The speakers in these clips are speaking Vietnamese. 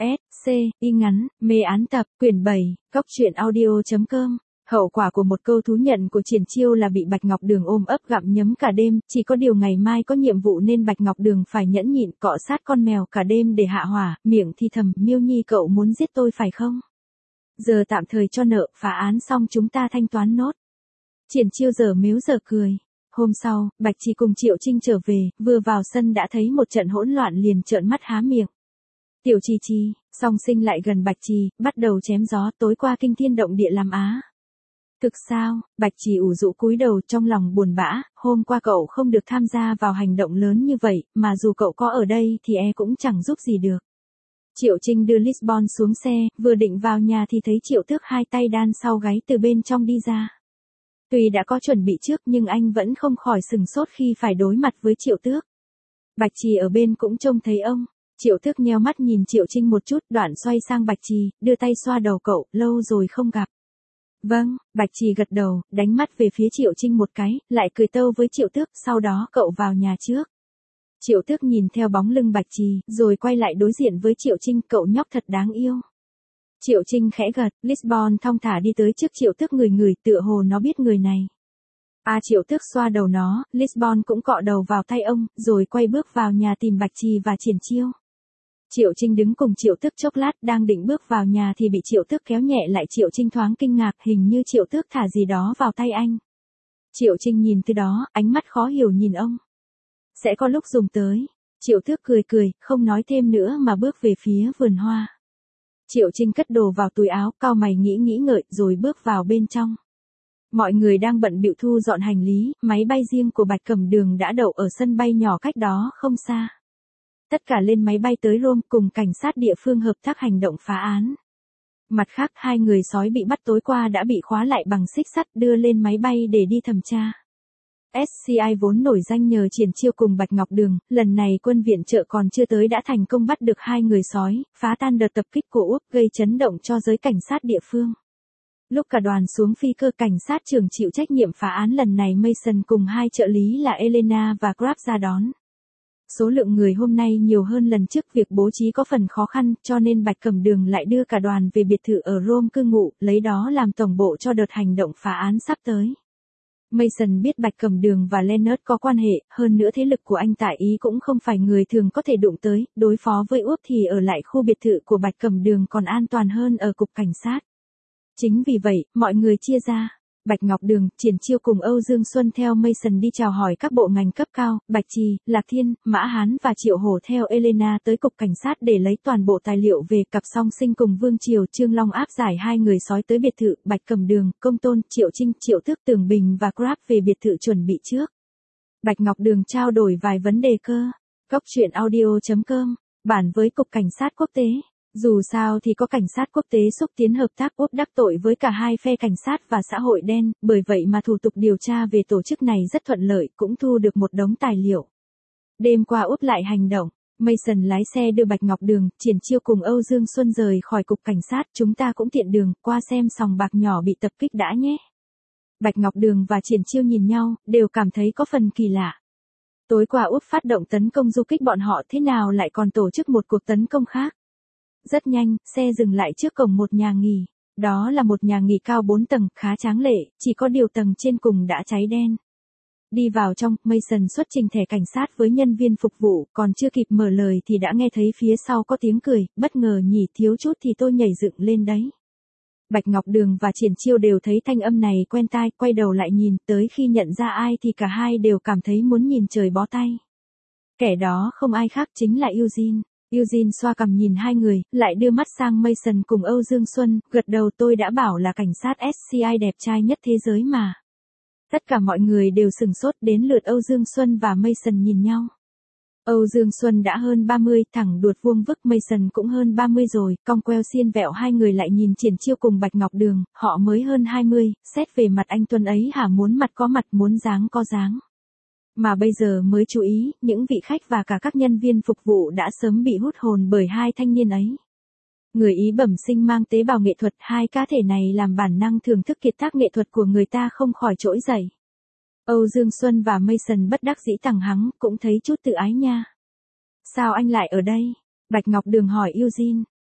S, C, y ngắn, mê án tập, quyển 7, góc truyện audio.com. Hậu quả của một câu thú nhận của Triển Chiêu là bị Bạch Ngọc Đường ôm ấp gặm nhấm cả đêm, chỉ có điều ngày mai có nhiệm vụ nên Bạch Ngọc Đường phải nhẫn nhịn cọ sát con mèo cả đêm để hạ hỏa, miệng thì thầm, Miêu Nhi cậu muốn giết tôi phải không? Giờ tạm thời cho nợ, phá án xong chúng ta thanh toán nốt. Triển Chiêu giờ mếu giờ cười. Hôm sau, Bạch Trì cùng Triệu Trinh trở về, vừa vào sân đã thấy một trận hỗn loạn liền trợn mắt há miệng. Tiểu Trì Trì, song sinh lại gần Bạch Trì, bắt đầu chém gió, tối qua kinh thiên động địa làm á. Thực sao? Bạch Trì ủ rũ cúi đầu trong lòng buồn bã, hôm qua cậu không được tham gia vào hành động lớn như vậy, mà dù cậu có ở đây thì cũng chẳng giúp gì được. Triệu Trinh đưa Lisbon xuống xe, vừa định vào nhà thì thấy Triệu Tước hai tay đan sau gáy từ bên trong đi ra. Tuy đã có chuẩn bị trước nhưng anh vẫn không khỏi sừng sốt khi phải đối mặt với Triệu Tước. Bạch Trì ở bên cũng trông thấy ông. Triệu Tước nheo mắt nhìn Triệu Trinh một chút, đoạn xoay sang Bạch Trì, đưa tay xoa đầu cậu, lâu rồi không gặp. Vâng, Bạch Trì gật đầu, đánh mắt về phía Triệu Trinh một cái, lại cười tâu với Triệu Tước, sau đó cậu vào nhà trước. Triệu Tước nhìn theo bóng lưng Bạch Trì, rồi quay lại đối diện với Triệu Trinh, cậu nhóc thật đáng yêu. Triệu Trinh khẽ gật, Lisbon thong thả đi tới trước Triệu Tước ngửi tựa hồ nó biết người này. Triệu Tước xoa đầu nó, Lisbon cũng cọ đầu vào tay ông, rồi quay bước vào nhà tìm Bạch Trì và Triển Chiêu. Triệu Trinh đứng cùng Triệu Tước chốc lát, đang định bước vào nhà thì bị Triệu Tước kéo nhẹ lại. Triệu Trinh thoáng kinh ngạc, hình như Triệu Tước thả gì đó vào tay anh. Triệu Trinh nhìn từ đó, ánh mắt khó hiểu nhìn ông. Sẽ có lúc dùng tới. Triệu Tước cười, không nói thêm nữa mà bước về phía vườn hoa. Triệu Trinh cất đồ vào túi áo, cau mày nghĩ ngợi rồi bước vào bên trong. Mọi người đang bận bịu thu dọn hành lý, máy bay riêng của Bạch Cẩm Đường đã đậu ở sân bay nhỏ cách đó không xa. Tất cả lên máy bay tới Rome cùng cảnh sát địa phương hợp tác hành động phá án. Mặt khác, hai người sói bị bắt tối qua đã bị khóa lại bằng xích sắt đưa lên máy bay để đi thẩm tra. SCI vốn nổi danh nhờ Triển Chiêu cùng Bạch Ngọc Đường, lần này quân viện trợ còn chưa tới đã thành công bắt được hai người sói, phá tan đợt tập kích của Úc, gây chấn động cho giới cảnh sát địa phương. Lúc cả đoàn xuống phi cơ, cảnh sát trưởng chịu trách nhiệm phá án lần này Mason cùng hai trợ lý là Elena và Grab ra đón. Số lượng người hôm nay nhiều hơn lần trước, việc bố trí có phần khó khăn, cho nên Bạch Cẩm Đường lại đưa cả đoàn về biệt thự ở Rome cư ngụ, lấy đó làm tổng bộ cho đợt hành động phá án sắp tới. Mason biết Bạch Cẩm Đường và Leonard có quan hệ, hơn nữa thế lực của anh tại Ý cũng không phải người thường có thể đụng tới, đối phó với Úc thì ở lại khu biệt thự của Bạch Cẩm Đường còn an toàn hơn ở cục cảnh sát. Chính vì vậy, mọi người chia ra. Bạch Ngọc Đường, Triển Chiêu cùng Âu Dương Xuân theo Mason đi chào hỏi các bộ ngành cấp cao, Bạch Trì, Lạc Thiên, Mã Hán và Triệu Hổ theo Elena tới cục cảnh sát để lấy toàn bộ tài liệu về cặp song sinh cùng Vương Triều. Trương Long áp giải hai người sói tới biệt thự, Bạch Cẩm Đường, Công Tôn, Triệu Trinh, Triệu Tước, Tường Bình và Grab về biệt thự chuẩn bị trước. Bạch Ngọc Đường trao đổi vài vấn đề cơ. Góc truyện audio.com, bản với cục cảnh sát quốc tế. Dù sao thì có cảnh sát quốc tế xúc tiến hợp tác, Úc đắc tội với cả hai phe cảnh sát và xã hội đen, bởi vậy mà thủ tục điều tra về tổ chức này rất thuận lợi, cũng thu được một đống tài liệu. Đêm qua Úc lại hành động, Mason lái xe đưa Bạch Ngọc Đường, Triển Chiêu cùng Âu Dương Xuân rời khỏi cục cảnh sát, chúng ta cũng tiện đường, qua xem sòng bạc nhỏ bị tập kích đã nhé. Bạch Ngọc Đường và Triển Chiêu nhìn nhau, đều cảm thấy có phần kỳ lạ. Tối qua Úc phát động tấn công du kích bọn họ, thế nào lại còn tổ chức một cuộc tấn công khác? Rất nhanh, xe dừng lại trước cổng một nhà nghỉ. Đó là một nhà nghỉ cao 4 tầng, khá tráng lệ, chỉ có điều tầng trên cùng đã cháy đen. Đi vào trong, Mason xuất trình thẻ cảnh sát với nhân viên phục vụ, còn chưa kịp mở lời thì đã nghe thấy phía sau có tiếng cười, bất ngờ nhỉ, thiếu chút thì tôi nhảy dựng lên đấy. Bạch Ngọc Đường và Triển Chiêu đều thấy thanh âm này quen tai, quay đầu lại nhìn, tới khi nhận ra ai thì cả hai đều cảm thấy muốn nhìn trời bó tay. Kẻ đó không ai khác chính là Eugene. Eugene xoa cằm nhìn hai người, lại đưa mắt sang Mason cùng Âu Dương Xuân, gật đầu, tôi đã bảo là cảnh sát SCI đẹp trai nhất thế giới mà. Tất cả mọi người đều sừng sốt, đến lượt Âu Dương Xuân và Mason nhìn nhau. Âu Dương Xuân đã hơn 30, thẳng đuột vuông vức, Mason cũng hơn 30 rồi, cong queo xiên vẹo. Hai người lại nhìn Triển Chiêu cùng Bạch Ngọc Đường, họ mới hơn 20, xét về mặt anh tuấn ấy hả, muốn mặt có mặt, muốn dáng có dáng. Mà bây giờ mới chú ý, những vị khách và cả các nhân viên phục vụ đã sớm bị hút hồn bởi hai thanh niên ấy. Người Ý bẩm sinh mang tế bào nghệ thuật, hai cá thể này làm bản năng thưởng thức kiệt tác nghệ thuật của người ta không khỏi trỗi dậy. Âu Dương Xuân và Mason bất đắc dĩ tằng hắng, cũng thấy chút tự ái nha. Sao anh lại ở đây? Bạch Ngọc Đường hỏi Eugene.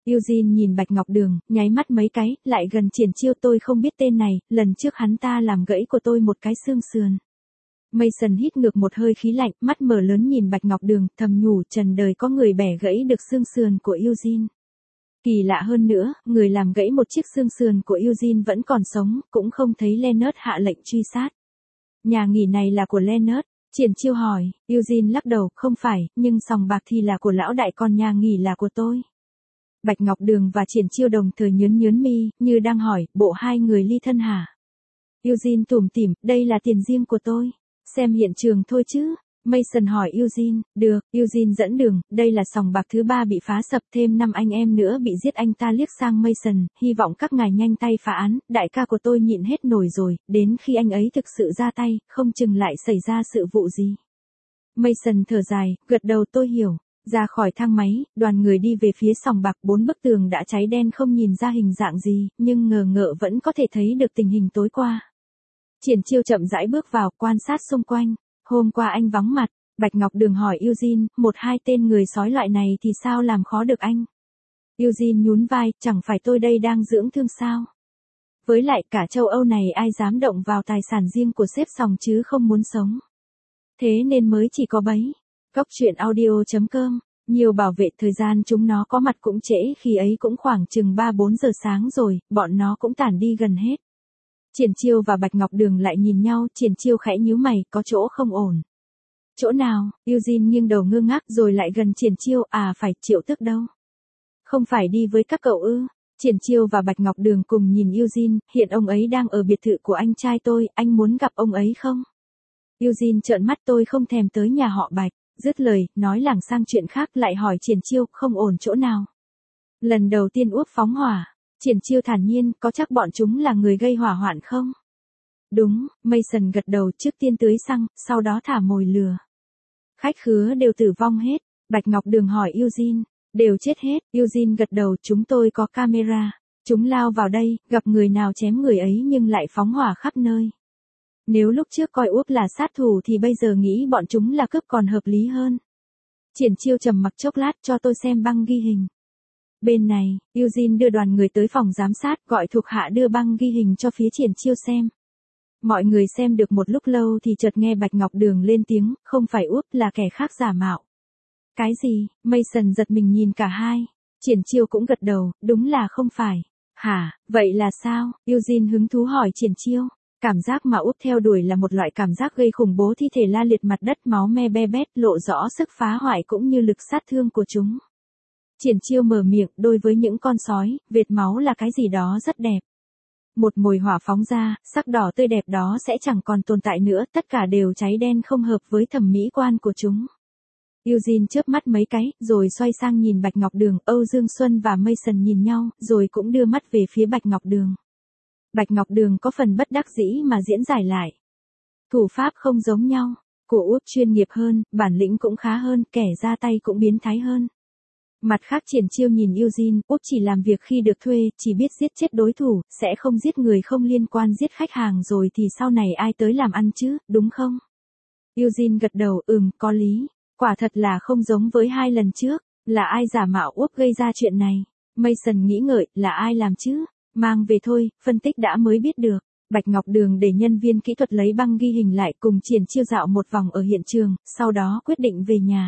Eugene nhìn Bạch Ngọc Đường, nháy mắt mấy cái, lại gần Triển Chiêu, tôi không biết tên này, lần trước hắn ta làm gãy của tôi một cái xương sườn. Mason hít ngược một hơi khí lạnh, mắt mở lớn nhìn Bạch Ngọc Đường, thầm nhủ trần đời có người bẻ gãy được xương sườn của Eugene. Kỳ lạ hơn nữa, người làm gãy một chiếc xương sườn của Eugene vẫn còn sống, cũng không thấy Leonard hạ lệnh truy sát. Nhà nghỉ này là của Leonard. Triển Chiêu hỏi, Eugene lắc đầu, không phải, nhưng sòng bạc thì là của lão đại, còn nhà nghỉ là của tôi. Bạch Ngọc Đường và Triển Chiêu đồng thời nhớn nhớn mi, như đang hỏi, bộ hai người ly thân hả? Eugene tủm tỉm, đây là tiền riêng của tôi. Xem hiện trường thôi chứ. Mason hỏi Eugene, được, Eugene dẫn đường, đây là sòng bạc thứ 3 bị phá sập, thêm 5 anh em nữa bị giết. Anh ta liếc sang Mason, hy vọng các ngài nhanh tay phá án, đại ca của tôi nhịn hết nổi rồi, đến khi anh ấy thực sự ra tay, không chừng lại xảy ra sự vụ gì. Mason thở dài, gật đầu, tôi hiểu. Ra khỏi thang máy, đoàn người đi về phía sòng bạc, 4 bức tường đã cháy đen không nhìn ra hình dạng gì, nhưng ngờ ngợ vẫn có thể thấy được tình hình tối qua. Triển Chiêu chậm rãi bước vào, quan sát xung quanh. Hôm qua anh vắng mặt. Bạch Ngọc Đường hỏi Eugene, 1-2 tên người sói loại này thì sao làm khó được anh? Eugene nhún vai, chẳng phải tôi đây đang dưỡng thương sao? Với lại cả châu Âu này ai dám động vào tài sản riêng của sếp sòng chứ không muốn sống. Thế nên mới chỉ có bấy. Góc truyện audio.com. Nhiều bảo vệ, thời gian chúng nó có mặt cũng trễ, khi ấy cũng khoảng chừng 3-4 giờ sáng rồi, bọn nó cũng tản đi gần hết. Triển Chiêu và Bạch Ngọc Đường lại nhìn nhau, Triển Chiêu khẽ nhíu mày, có chỗ không ổn. Chỗ nào? Eugene nghiêng đầu ngơ ngác rồi lại gần Triển Chiêu, phải, Triệu Tức đâu? Không phải đi với các cậu ư? Triển Chiêu và Bạch Ngọc Đường cùng nhìn Eugene, hiện ông ấy đang ở biệt thự của anh trai tôi, anh muốn gặp ông ấy không? Eugene trợn mắt, tôi không thèm tới nhà họ Bạch, dứt lời, nói lảng sang chuyện khác, lại hỏi Triển Chiêu, không ổn chỗ nào? Lần đầu tiên Úc phóng hỏa. Triển Chiêu thản nhiên, có chắc bọn chúng là người gây hỏa hoạn không? Đúng, Mason gật đầu, trước tiên tưới xăng, sau đó thả mồi lửa. Khách khứa đều tử vong hết. Bạch Ngọc Đường hỏi Eugene, đều chết hết. Eugene gật đầu, chúng tôi có camera. Chúng lao vào đây, gặp người nào chém người ấy nhưng lại phóng hỏa khắp nơi. Nếu lúc trước coi Úc là sát thủ thì bây giờ nghĩ bọn chúng là cướp còn hợp lý hơn. Triển Chiêu trầm mặc chốc lát, cho tôi xem băng ghi hình. Bên này, Eugene đưa đoàn người tới phòng giám sát, gọi thuộc hạ đưa băng ghi hình cho phía Triển Chiêu xem. Mọi người xem được một lúc lâu thì chợt nghe Bạch Ngọc Đường lên tiếng, không phải Út, là kẻ khác giả mạo. Cái gì? Mason giật mình nhìn cả hai. Triển Chiêu cũng gật đầu, đúng là không phải. Hả, vậy là sao? Eugene hứng thú hỏi Triển Chiêu. Cảm giác mà Út theo đuổi là một loại cảm giác gây khủng bố, thi thể la liệt mặt đất, máu me be bét, lộ rõ sức phá hoại cũng như lực sát thương của chúng. Triển Chiêu mở miệng, đối với những con sói, vệt máu là cái gì đó rất đẹp. Một mồi hỏa phóng ra, sắc đỏ tươi đẹp đó sẽ chẳng còn tồn tại nữa, tất cả đều cháy đen không hợp với thẩm mỹ quan của chúng. Eugene chớp mắt mấy cái, rồi xoay sang nhìn Bạch Ngọc Đường, Âu Dương Xuân và Mason nhìn nhau, rồi cũng đưa mắt về phía Bạch Ngọc Đường. Bạch Ngọc Đường có phần bất đắc dĩ mà diễn giải lại. Thủ pháp không giống nhau, của Út chuyên nghiệp hơn, bản lĩnh cũng khá hơn, kẻ ra tay cũng biến thái hơn. Mặt khác Triển Chiêu nhìn Eugene, Út chỉ làm việc khi được thuê, chỉ biết giết chết đối thủ, sẽ không giết người không liên quan, giết khách hàng rồi thì sau này ai tới làm ăn chứ, đúng không? Eugene gật đầu, có lý. Quả thật là không giống với 2 lần trước, là ai giả mạo Út gây ra chuyện này? Mason nghĩ ngợi, là ai làm chứ? Mang về thôi, phân tích đã mới biết được. Bạch Ngọc Đường để nhân viên kỹ thuật lấy băng ghi hình lại, cùng Triển Chiêu dạo một vòng ở hiện trường, sau đó quyết định về nhà.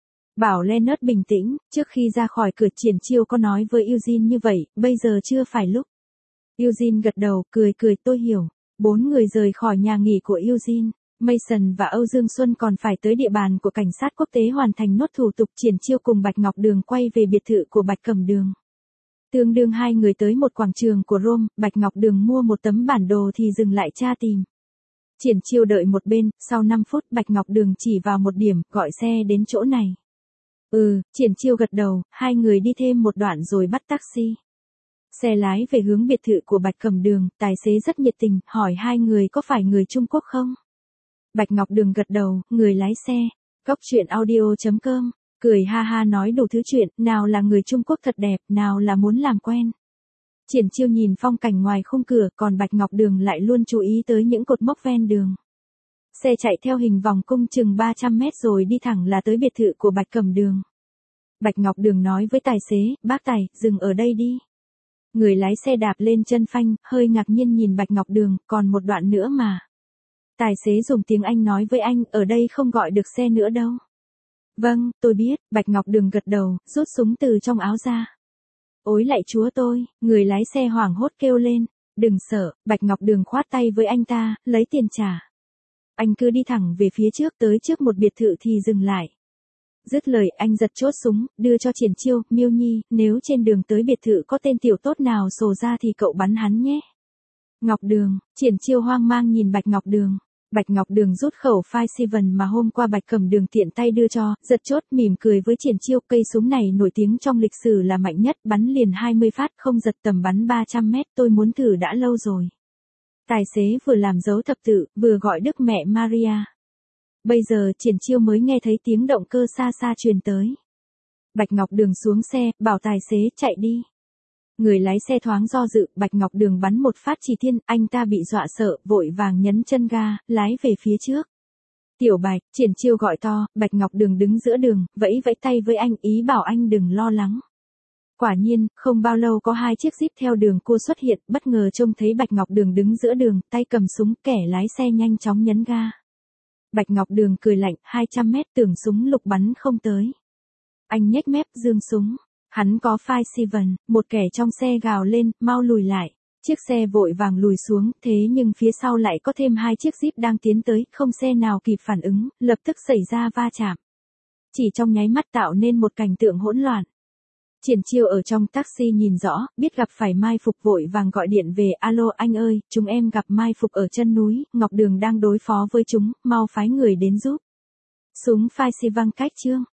Bảo Leonard bình tĩnh, trước khi ra khỏi cửa Triển Chiêu có nói với Eugene như vậy, bây giờ chưa phải lúc. Eugene gật đầu, cười, tôi hiểu. 4 người rời khỏi nhà nghỉ của Eugene. Mason và Âu Dương Xuân còn phải tới địa bàn của cảnh sát quốc tế hoàn thành nốt thủ tục. Triển Chiêu cùng Bạch Ngọc Đường quay về biệt thự của Bạch Cẩm Đường. Tương đương hai người tới một quảng trường của Rome, Bạch Ngọc Đường mua một tấm bản đồ thì dừng lại tra tìm. Triển Chiêu đợi một bên, sau 5 phút Bạch Ngọc Đường chỉ vào một điểm, gọi xe đến chỗ này. Triển Chiêu gật đầu, hai người đi thêm một đoạn rồi bắt taxi. Xe lái về hướng biệt thự của Bạch Cẩm Đường, tài xế rất nhiệt tình, hỏi hai người có phải người Trung Quốc không? Bạch Ngọc Đường gật đầu, người lái xe. Góc truyện audio.com, cười ha ha nói đủ thứ chuyện, nào là người Trung Quốc thật đẹp, nào là muốn làm quen. Triển Chiêu nhìn phong cảnh ngoài khung cửa, còn Bạch Ngọc Đường lại luôn chú ý tới những cột mốc ven đường. Xe chạy theo hình vòng cung chừng 300 mét rồi đi thẳng là tới biệt thự của Bạch Cẩm Đường. Bạch Ngọc Đường nói với tài xế, bác tài, dừng ở đây đi. Người lái xe đạp lên chân phanh, hơi ngạc nhiên nhìn Bạch Ngọc Đường, còn một đoạn nữa mà. Tài xế dùng tiếng Anh nói với anh, ở đây không gọi được xe nữa đâu. Vâng, tôi biết, Bạch Ngọc Đường gật đầu, rút súng từ trong áo ra. Ôi lạy chúa tôi, người lái xe hoảng hốt kêu lên. Đừng sợ, Bạch Ngọc Đường khoát tay với anh ta, lấy tiền trả. Anh cứ đi thẳng về phía trước, tới trước một biệt thự thì dừng lại. Dứt lời anh giật chốt súng, đưa cho Triển Chiêu, Miêu Nhi, nếu trên đường tới biệt thự có tên tiểu tốt nào sồ ra thì cậu bắn hắn nhé. Ngọc Đường, Triển Chiêu hoang mang nhìn Bạch Ngọc Đường. Bạch Ngọc Đường rút khẩu 5.7 mà hôm qua Bạch Cẩm Đường tiện tay đưa cho, giật chốt mỉm cười với Triển Chiêu, cây súng này nổi tiếng trong lịch sử là mạnh nhất, bắn liền 20 phát không giật tầm bắn 300 mét, tôi muốn thử đã lâu rồi. Tài xế vừa làm dấu thập tự, vừa gọi Đức Mẹ Maria. Bây giờ Triển Chiêu mới nghe thấy tiếng động cơ xa xa truyền tới. Bạch Ngọc Đường xuống xe, bảo tài xế chạy đi. Người lái xe thoáng do dự, Bạch Ngọc Đường bắn một phát chỉ thiên, anh ta bị dọa sợ, vội vàng nhấn chân ga, lái về phía trước. Tiểu Bạch, Triển Chiêu gọi to, Bạch Ngọc Đường đứng giữa đường, vẫy vẫy tay với anh, ý bảo anh đừng lo lắng. Quả nhiên, không bao lâu có 2 chiếc Jeep theo đường cua xuất hiện, bất ngờ trông thấy Bạch Ngọc Đường đứng giữa đường, tay cầm súng, kẻ lái xe nhanh chóng nhấn ga. Bạch Ngọc Đường cười lạnh, 200 mét tưởng súng lục bắn không tới. Anh nhếch mép, giương súng. Hắn có 5.7, một kẻ trong xe gào lên, mau lùi lại. Chiếc xe vội vàng lùi xuống, thế nhưng phía sau lại có thêm 2 chiếc Jeep đang tiến tới, không xe nào kịp phản ứng, lập tức xảy ra va chạm. Chỉ trong nháy mắt tạo nên một cảnh tượng hỗn loạn. Triển Chiêu ở trong taxi nhìn rõ, biết gặp phải Mai Phục, vội vàng gọi điện về, alo anh ơi, chúng em gặp Mai Phục ở chân núi, Ngọc Đường đang đối phó với chúng, mau phái người đến giúp. Súng 5.7 văng cách chương.